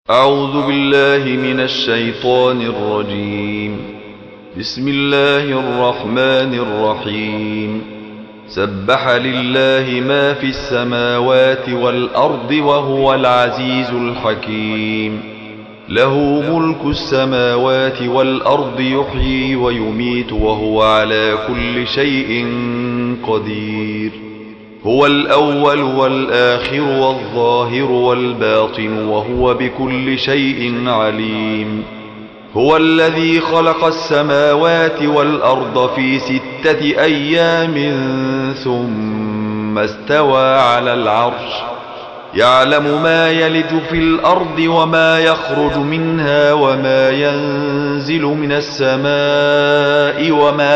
أعوذ بالله من الشيطان الرجيم. بسم الله الرحمن الرحيم. سبح لله ما في السماوات والأرض وهو العزيز الحكيم. له ملك السماوات والأرض يحيي ويميت وهو على كل شيء قدير. هو الأول والآخر والظاهر والباطن وهو بكل شيء عليم. هو الذي خلق السماوات والأرض في 6 أيام ثم استوى على العرش. يعلم ما يلج في الأرض وما يخرج منها وما ينزل من السماء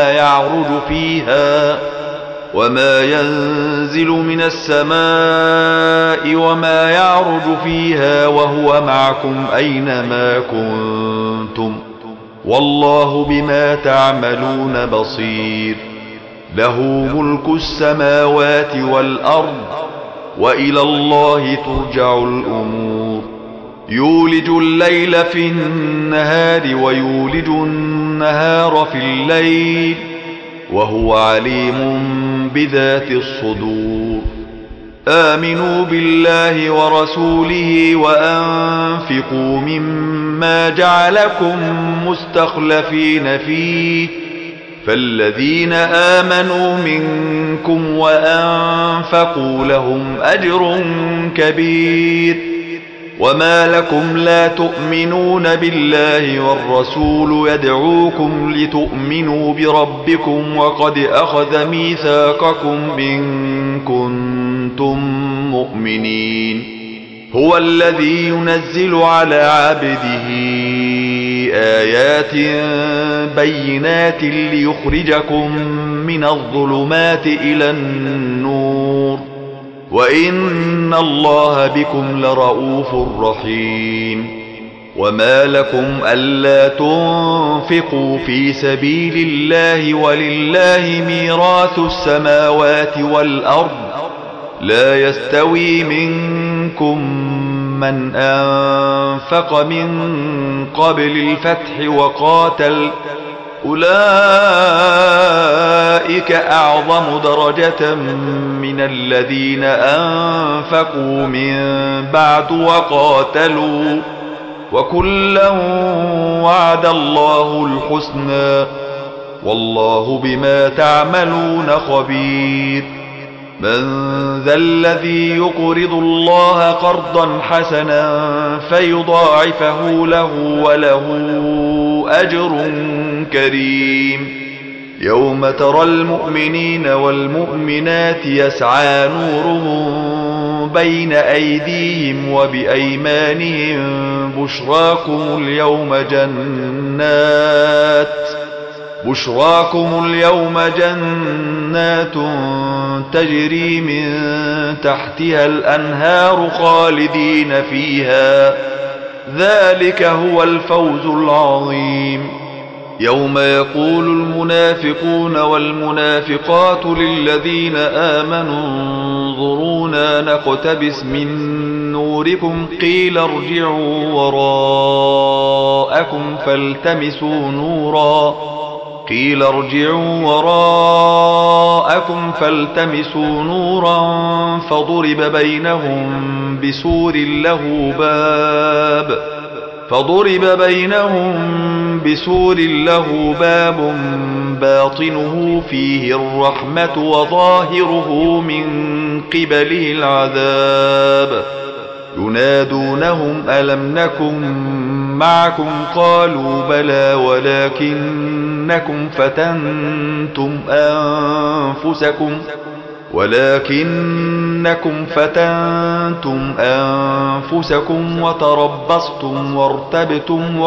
وما يعرج فيها وهو معكم أينما كنتم والله بما تعملون بصير. له ملك السماوات والأرض وإلى الله ترجع الأمور. يولج الليل في النهار ويولج النهار في الليل وهو عليم بذات الصدور. آمنوا بالله ورسوله وأنفقوا مما جعلكم مستخلفين فيه فالذين آمنوا منكم وأنفقوا لهم أجر كبير. وما لكم لا تؤمنون بالله والرسول يدعوكم لتؤمنوا بربكم وقد أخذ ميثاقكم إن كنتم مؤمنين. هو الذي ينزل على عبده آيات بينات ليخرجكم من الظلمات إلى النور وإن الله بكم لرؤوف رحيم. وما لكم ألا تنفقوا في سبيل الله ولله ميراث السماوات والأرض. لا يستوي منكم من أنفق من قبل الفتح وقاتل أولئك أعظم درجة من الذين أنفقوا من بعد وقاتلوا وكلا وعد الله الحسنى والله بما تعملون خبير. من ذا الذي يقرض الله قرضا حسنا فيضاعفه له وله أجر كريم. يوم ترى المؤمنين والمؤمنات يسعى نورهم بين أيديهم وبأيمانهم بشراكم اليوم جنات تجري من تحتها الأنهار خالدين فيها ذلك هو الفوز العظيم. يوم يقول المنافقون والمنافقات للذين آمنوا انظرونا نقتبس من نوركم قيل ارجعوا وراءكم فالتمسوا نورا فضرب بينهم بسور له باب باطنه فيه الرحمة وظاهره من قبله العذاب. ينادونهم ألم نكن معكم قالوا بلى ولكنكم فتنتم أنفسكم وتربصتم وارتبتم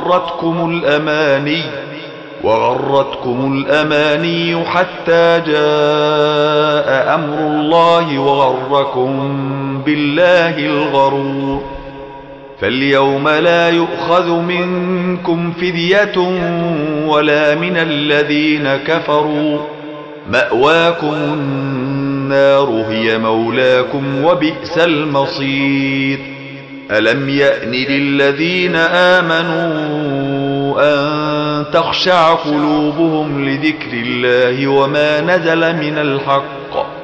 وغرتكم الأماني حتى جاء أمر الله وغركم بالله الغرور. فاليوم لا يؤخذ منكم فدية ولا من الذين كفروا مأواكم النار هي مولاكم وبئس المصير. ألم يأن للذين آمنوا أن تخشع قلوبهم لذكر الله وما نزل من الحق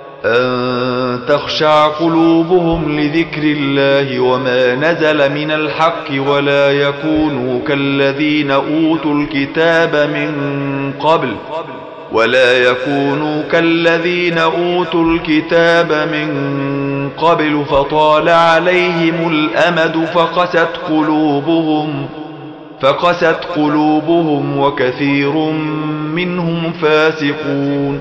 وما نزل من الحق ولا يكونوا كالذين أوتوا الكتاب من قبل فطال عليهم الأمد فقست قلوبهم وكثير منهم فاسقون.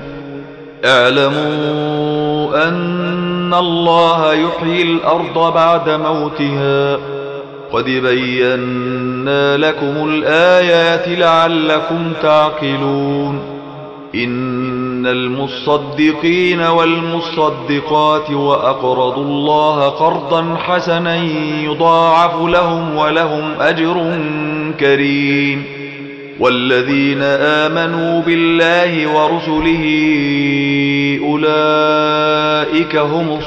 اعلموا أن الله يحيي الأرض بعد موتها قد بينا لكم الآيات لعلكم تعقلون. إن المصدقين والمصدقات وأقرضوا الله قرضا حسنا يضاعف لهم ولهم أجر كريم. والذين آمنوا بالله ورسله أولئك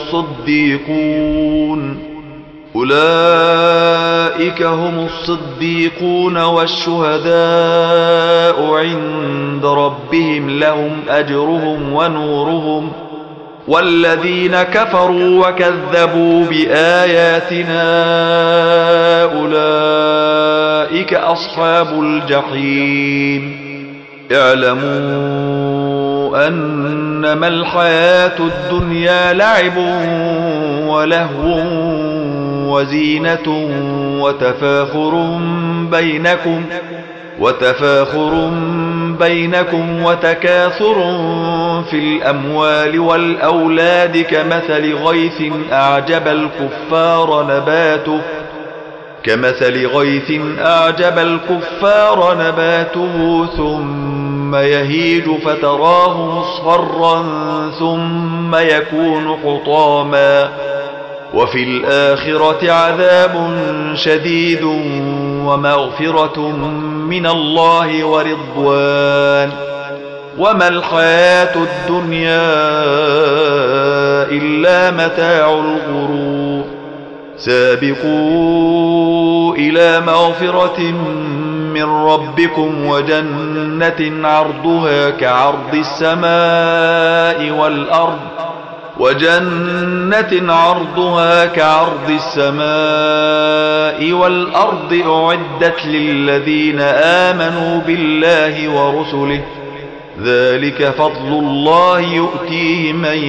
هم الصديقون والشهداء عند ربهم لهم أجرهم ونورهم. والذين كفروا وكذبوا بآياتنا أولئك أصحاب الجحيم. اعلموا أنما الحياة الدنيا لعب ولهو وزينة وتفاخر بينكم وتكاثر في الأموال والأولاد كمثل غيث أعجب الكفار نباته ثم يهيج فتراه مصفرا ثم يكون حطاما وفي الآخرة عذاب شديد ومغفرة من الله ورضوان وما الحياة الدنيا إلا متاع الغرور. سابقوا إلى مغفرة من ربكم وجنة عرضها كعرض السماء والأرض أعدت للذين آمنوا بالله ورسله ذلك فضل الله يؤتيه من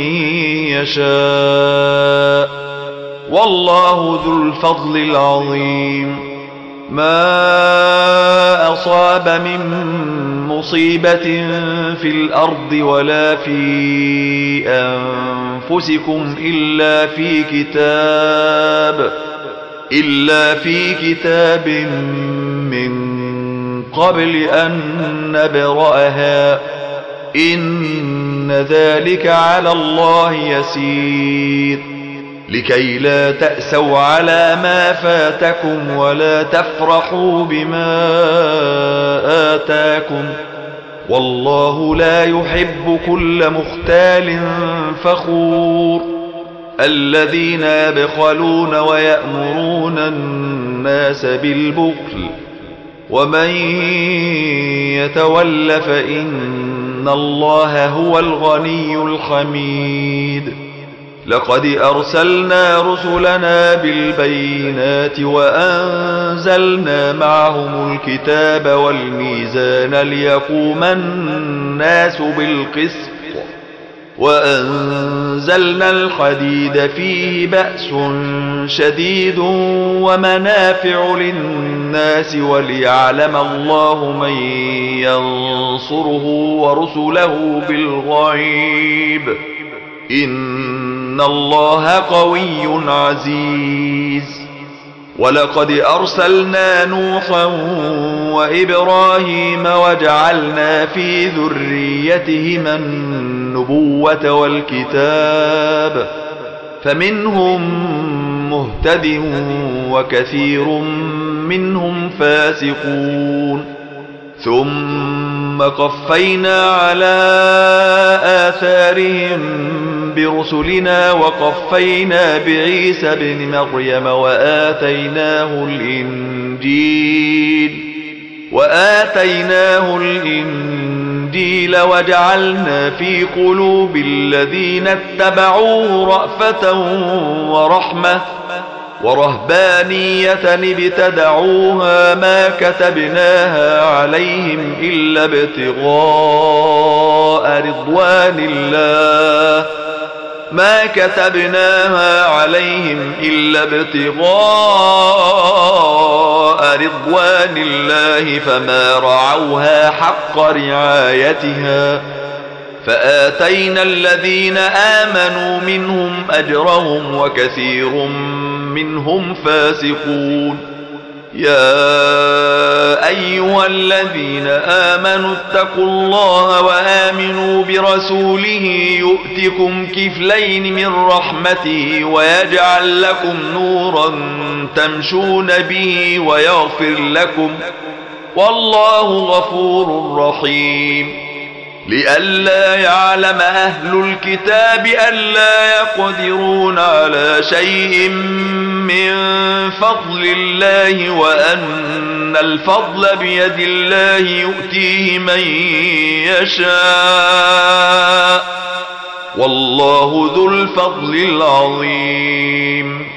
يشاء والله ذو الفضل العظيم. ما أصاب من مصيبة في الأرض ولا في أنفسكم إلا في كتاب من قبل أن نبرأها إن ذلك على الله يسير. لكي لا تأسوا على ما فاتكم ولا تفرحوا بما آتاكم والله لا يحب كل مختال فخور. الذين يبخلون ويأمرون الناس بالبخل ومن يتول فإن الله هو الغني الحميد. لقد أرسلنا رسلنا بالبينات وأنزلنا معهم الكتاب والميزان ليقوم الناس بالقسط وأنزلنا الحديد فيه بأس شديد ومنافع للناس وليعلم الله من ينصره ورسله بالغيب إن الله قوي عزيز. ولقد أرسلنا نوحا وإبراهيم وجعلنا في ذريتهما النبوة والكتاب فمنهم مهتد وكثير منهم فاسقون. ثم قفينا على آثارهم برسلنا وقفينا بعيسى ابن مريم وآتيناه الإنجيل وجعلنا في قلوب الذين اتبعوه رأفة ورحمة ورهبانية ابتدعوها ما كتبناها عليهم إلا ابتغاء رضوان الله فما رعوها حق رعايتها فآتينا الذين آمنوا منهم أجرهم وكثير منهم فاسقون. يا أيها الذين آمنوا اتقوا الله وآمنوا برسوله يؤتكم كفلين من رحمته ويجعل لكم نورا تمشون به ويغفر لكم والله غفور رحيم. لئلا يعلم أهل الكتاب ألا يقدرون على شيء من فضل الله وأن الفضل بيد الله يؤتيه من يشاء والله ذو الفضل العظيم.